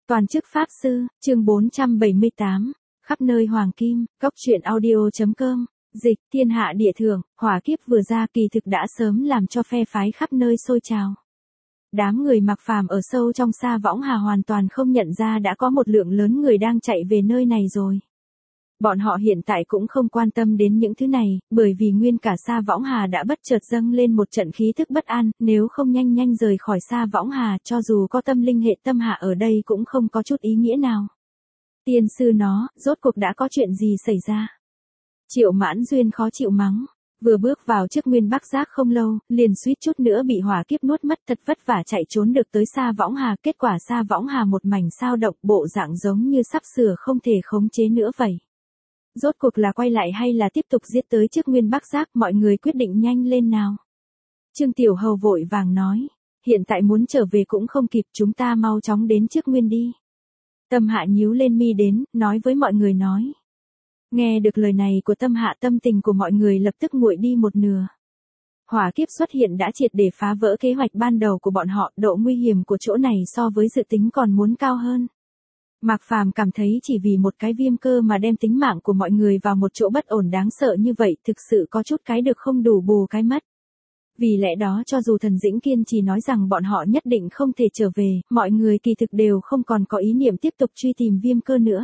Toàn chức Pháp Sư, chương 478, khắp nơi hoàng kim, góc truyện audio.com, dịch, thiên hạ địa thượng, hỏa kiếp vừa ra kỳ thực đã sớm làm cho phe phái khắp nơi sôi trào. Đám người mặc phàm ở sâu trong Sa Võng Hà hoàn toàn không nhận ra đã có một lượng lớn người đang chạy về nơi này rồi. Bọn họ hiện tại cũng không quan tâm đến những thứ này, bởi vì nguyên cả Sa Võng Hà đã bất chợt dâng lên một trận khí thức bất an, nếu không nhanh nhanh rời khỏi Sa Võng Hà, cho dù có tâm linh hệ tâm hạ ở đây cũng không có chút ý nghĩa nào. Tiên sư nó, rốt cuộc đã có chuyện gì xảy ra? Triệu Mãn Duyên khó chịu mắng, vừa bước vào trước Nguyên Bắc Giác không lâu, liền suýt chút nữa bị hỏa kiếp nuốt mất, thật vất vả chạy trốn được tới Sa Võng Hà, kết quả Sa Võng Hà một mảnh sao động, bộ dạng giống như sắp sửa không thể khống chế nữa vậy. Rốt cuộc là quay lại hay là tiếp tục giết tới trước Nguyên Bắc Giác, mọi người quyết định nhanh lên nào. Trương Tiểu Hầu vội vàng nói, hiện tại muốn trở về cũng không kịp, chúng ta mau chóng đến trước Nguyên đi. Tâm Hạ nhíu lên mi đến, nói với mọi người nói. Nghe được lời này của Tâm Hạ, tâm tình của mọi người lập tức nguội đi một nửa. Hỏa kiếp xuất hiện đã triệt để phá vỡ kế hoạch ban đầu của bọn họ, độ nguy hiểm của chỗ này so với dự tính còn muốn cao hơn. Mạc Phàm cảm thấy chỉ vì một cái viêm cơ mà đem tính mạng của mọi người vào một chỗ bất ổn đáng sợ như vậy, thực sự có chút cái được không đủ bù cái mất. Vì lẽ đó cho dù Thần Dĩnh kiên trì nói rằng bọn họ nhất định không thể trở về, mọi người kỳ thực đều không còn có ý niệm tiếp tục truy tìm viêm cơ nữa.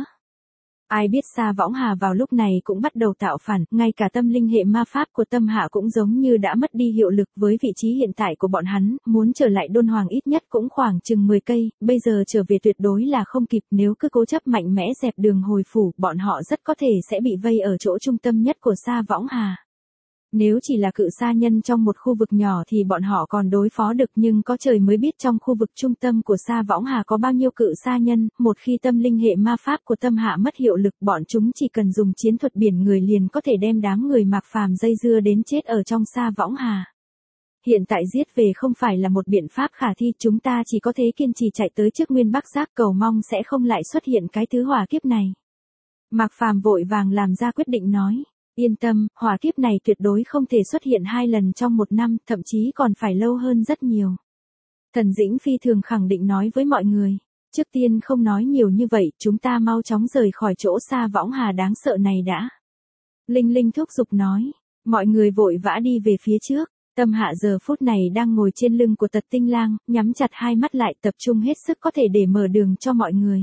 Ai biết Sa Võng Hà vào lúc này cũng bắt đầu tạo phản, ngay cả tâm linh hệ ma pháp của Tâm Hạ cũng giống như đã mất đi hiệu lực. Với vị trí hiện tại của bọn hắn, muốn trở lại Đôn Hoàng ít nhất cũng khoảng chừng 10 cây, bây giờ trở về tuyệt đối là không kịp, nếu cứ cố chấp mạnh mẽ dẹp đường hồi phủ, bọn họ rất có thể sẽ bị vây ở chỗ trung tâm nhất của Sa Võng Hà. Nếu chỉ là cự sa nhân trong một khu vực nhỏ thì bọn họ còn đối phó được, nhưng có trời mới biết trong khu vực trung tâm của Sa Võng Hà có bao nhiêu cự sa nhân, một khi tâm linh hệ ma pháp của Tâm Hạ mất hiệu lực, bọn chúng chỉ cần dùng chiến thuật biển người liền có thể đem đám người Mạc Phàm dây dưa đến chết ở trong Sa Võng Hà. Hiện tại giết về không phải là một biện pháp khả thi, chúng ta chỉ có thể kiên trì chạy tới trước Nguyên Bắc Giác, cầu mong sẽ không lại xuất hiện cái thứ hỏa kiếp này. Mạc Phàm vội vàng làm ra quyết định nói. Yên tâm, hỏa kiếp này tuyệt đối không thể xuất hiện 2 lần trong 1 năm, thậm chí còn phải lâu hơn rất nhiều. Thần Dĩnh phi thường khẳng định nói với mọi người. Trước tiên không nói nhiều như vậy, chúng ta mau chóng rời khỏi chỗ Sa Võng Hà đáng sợ này đã. Linh Linh thúc giục nói. Mọi người vội vã đi về phía trước. Tâm Hạ giờ phút này đang ngồi trên lưng của Tật Tinh Lang, nhắm chặt hai mắt lại, tập trung hết sức có thể để mở đường cho mọi người.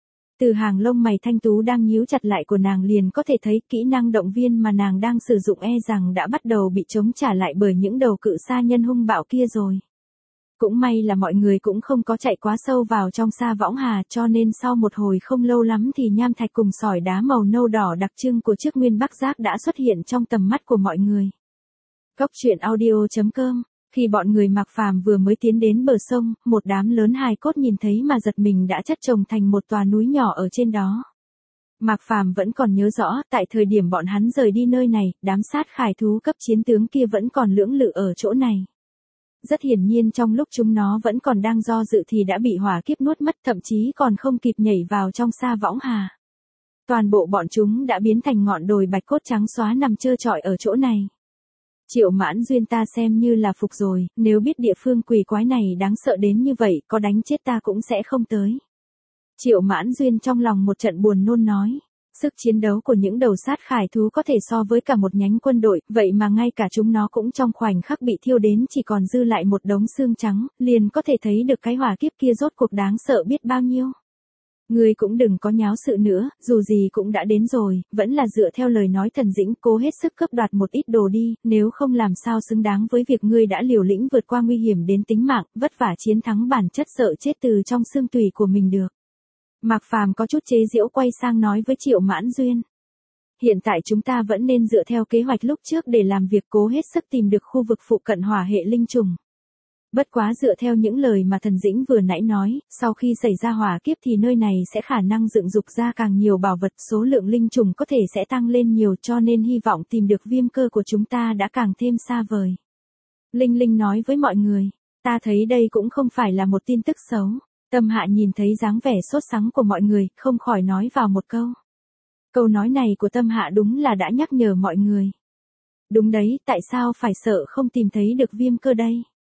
Từ hàng lông mày thanh tú đang nhíu chặt lại của nàng liền có thể thấy kỹ năng động viên mà nàng đang sử dụng rằng đã bắt đầu bị chống trả lại bởi những đầu cự sa nhân hung bạo kia rồi. Cũng may là mọi người cũng không có chạy quá sâu vào trong Sa Võng Hà, cho nên sau một hồi không lâu lắm thì nham thạch cùng sỏi đá màu nâu đỏ đặc trưng của trước Nguyên Bắc Giác đã xuất hiện trong tầm mắt của mọi người. Góc truyện audio.com. Khi bọn người Mạc Phàm vừa mới tiến đến bờ sông, một đám lớn hài cốt nhìn thấy mà giật mình đã chất chồng thành một tòa núi nhỏ ở trên đó. Mạc Phàm vẫn còn nhớ rõ, tại thời điểm bọn hắn rời đi nơi này, đám sát khải thú cấp chiến tướng kia vẫn còn lưỡng lự ở chỗ này. Rất hiển nhiên trong lúc chúng nó vẫn còn đang do dự thì đã bị hỏa kiếp nuốt mất, thậm chí còn không kịp nhảy vào trong Sa Võng Hà. Toàn bộ bọn chúng đã biến thành ngọn đồi bạch cốt trắng xóa nằm trơ trọi ở chỗ này. Triệu Mãn Duyên ta xem như là phục rồi, nếu biết địa phương quỷ quái này đáng sợ đến như vậy, có đánh chết ta cũng sẽ không tới. Triệu Mãn Duyên trong lòng một trận buồn nôn nói, sức chiến đấu của những đầu sát khải thú có thể so với cả một nhánh quân đội, vậy mà ngay cả chúng nó cũng trong khoảnh khắc bị thiêu đến chỉ còn dư lại một đống xương trắng, liền có thể thấy được cái hỏa kiếp kia rốt cuộc đáng sợ biết bao nhiêu. Ngươi cũng đừng có nháo sự nữa, dù gì cũng đã đến rồi, vẫn là dựa theo lời nói Thần Dĩnh, cố hết sức cướp đoạt một ít đồ đi, nếu không làm sao xứng đáng với việc ngươi đã liều lĩnh vượt qua nguy hiểm đến tính mạng, vất vả chiến thắng bản chất sợ chết từ trong xương tủy của mình được. Mạc Phàm có chút chế giễu quay sang nói với Triệu Mãn Duyên. Hiện tại chúng ta vẫn nên dựa theo kế hoạch lúc trước để làm việc, cố hết sức tìm được khu vực phụ cận hỏa hệ linh trùng. Bất quá dựa theo những lời mà Thần Dĩnh vừa nãy nói, sau khi xảy ra hỏa kiếp thì nơi này sẽ khả năng dựng dục ra càng nhiều bảo vật, số lượng linh trùng có thể sẽ tăng lên nhiều, cho nên hy vọng tìm được viêm cơ của chúng ta đã càng thêm xa vời. Linh Linh nói với mọi người, ta thấy đây cũng không phải là một tin tức xấu. Tâm Hạ nhìn thấy dáng vẻ sốt sắng của mọi người, không khỏi nói vào một câu. Câu nói này của Tâm Hạ đúng là đã nhắc nhở mọi người. Đúng đấy, tại sao phải sợ không tìm thấy được viêm cơ đây?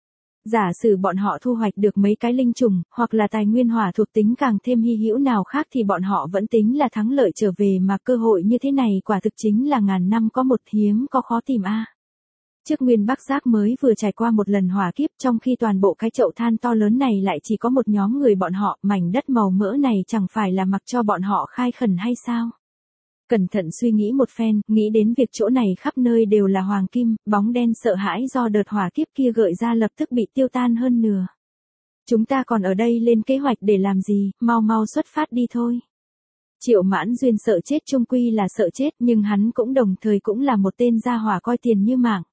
Giả sử bọn họ thu hoạch được mấy cái linh trùng, hoặc là tài nguyên hỏa thuộc tính càng thêm hy hữu nào khác thì bọn họ vẫn tính là thắng lợi trở về, mà cơ hội như thế này quả thực chính là ngàn năm có một, hiếm có khó tìm a. Trước Nguyên Bắc Giác mới vừa trải qua một lần hỏa kiếp, trong khi toàn bộ cái chậu than to lớn này lại chỉ có một nhóm người bọn họ, mảnh đất màu mỡ này chẳng phải là mặc cho bọn họ khai khẩn hay sao? Cẩn thận suy nghĩ một phen, nghĩ đến việc chỗ này khắp nơi đều là hoàng kim, bóng đen sợ hãi do đợt hỏa kiếp kia gợi ra lập tức bị tiêu tan hơn nửa. Chúng ta còn ở đây lên kế hoạch để làm gì, mau mau xuất phát đi thôi. Triệu Mãn Duyên sợ chết chung quy là sợ chết, nhưng hắn cũng đồng thời cũng là một tên gia hỏa coi tiền như mạng.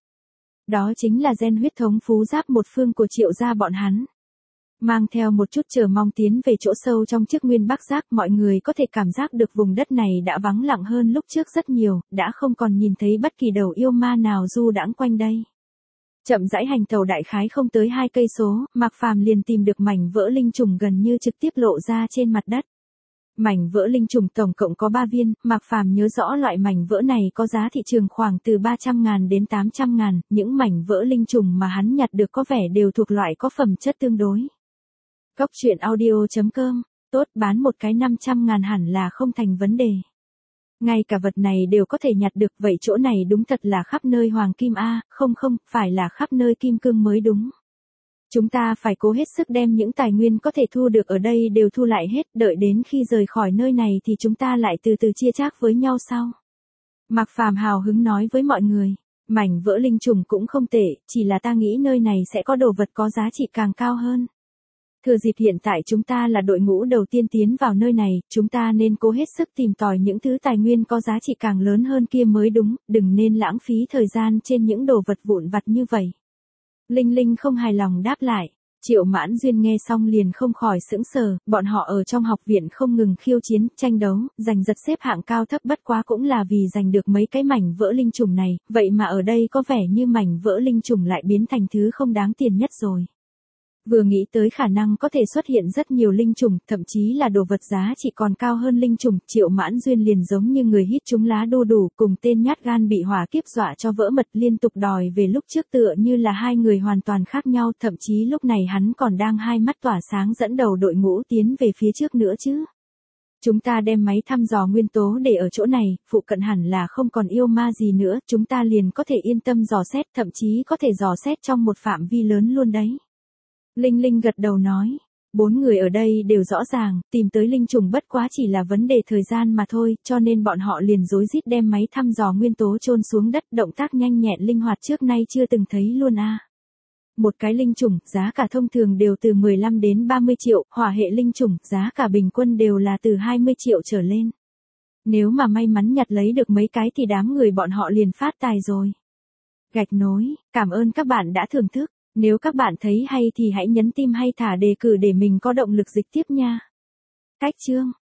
Đó chính là gen huyết thống phú giáp một phương của Triệu gia bọn hắn. Mang theo một chút chờ mong tiến về chỗ sâu trong trước Nguyên Bắc Giác, mọi người có thể cảm giác được vùng đất này đã vắng lặng hơn lúc trước rất nhiều, đã không còn nhìn thấy bất kỳ đầu yêu ma nào du đãng quanh đây. Chậm rãi hành tàu đại khái không tới 2 cây số, Mạc Phàm liền tìm được mảnh vỡ linh trùng gần như trực tiếp lộ ra trên mặt đất. Mảnh vỡ linh trùng tổng cộng có 3 viên, Mạc Phàm nhớ rõ loại mảnh vỡ này có giá thị trường khoảng từ 300.000 đến 800.000, những mảnh vỡ linh trùng mà hắn nhặt được có vẻ đều thuộc loại có phẩm chất tương đối. Cốc truyện audio.com, tốt, bán một cái 500.000 hẳn là không thành vấn đề. Ngay cả vật này đều có thể nhặt được, vậy chỗ này đúng thật là khắp nơi hoàng kim a, không, phải là khắp nơi kim cương mới đúng. Chúng ta phải cố hết sức đem những tài nguyên có thể thu được ở đây đều thu lại hết, đợi đến khi rời khỏi nơi này thì chúng ta lại từ từ chia chác với nhau sau. Mạc Phàm hào hứng nói với mọi người, mảnh vỡ linh trùng cũng không tệ, chỉ là ta nghĩ nơi này sẽ có đồ vật có giá trị càng cao hơn. Thừa dịp hiện tại chúng ta là đội ngũ đầu tiên tiến vào nơi này, chúng ta nên cố hết sức tìm tòi những thứ tài nguyên có giá trị càng lớn hơn kia mới đúng, đừng nên lãng phí thời gian trên những đồ vật vụn vặt như vậy. Linh Linh không hài lòng đáp lại. Triệu Mãn Duyên nghe xong liền không khỏi sững sờ, bọn họ ở trong học viện không ngừng khiêu chiến, tranh đấu, giành giật xếp hạng cao thấp bất quá cũng là vì giành được mấy cái mảnh vỡ linh trùng này, vậy mà ở đây có vẻ như mảnh vỡ linh trùng lại biến thành thứ không đáng tiền nhất rồi. Vừa nghĩ tới khả năng có thể xuất hiện rất nhiều linh trùng, thậm chí là đồ vật giá trị còn cao hơn linh trùng, Triệu Mãn Duyên liền giống như người hít trúng lá đu đủ, cùng tên nhát gan bị hỏa kiếp dọa cho vỡ mật liên tục đòi về, lúc trước tựa như là hai người hoàn toàn khác nhau, thậm chí lúc này hắn còn đang hai mắt tỏa sáng dẫn đầu đội ngũ tiến về phía trước nữa chứ. Chúng ta đem máy thăm dò nguyên tố để ở chỗ này, phụ cận hẳn là không còn yêu ma gì nữa, chúng ta liền có thể yên tâm dò xét, thậm chí có thể dò xét trong một phạm vi lớn luôn đấy. Linh Linh gật đầu nói, 4 người ở đây đều rõ ràng, tìm tới linh trùng bất quá chỉ là vấn đề thời gian mà thôi, cho nên bọn họ liền rối rít đem máy thăm dò nguyên tố chôn xuống đất, động tác nhanh nhẹn linh hoạt trước nay chưa từng thấy luôn a. Một cái linh trùng, giá cả thông thường đều từ 15 đến 30 triệu, hỏa hệ linh trùng, giá cả bình quân đều là từ 20 triệu trở lên. Nếu mà may mắn nhặt lấy được mấy cái thì đám người bọn họ liền phát tài rồi. Gạch nối, cảm ơn các bạn đã thưởng thức. Nếu các bạn thấy hay thì hãy nhấn tim hay thả đề cử để mình có động lực dịch tiếp nha. Cách chương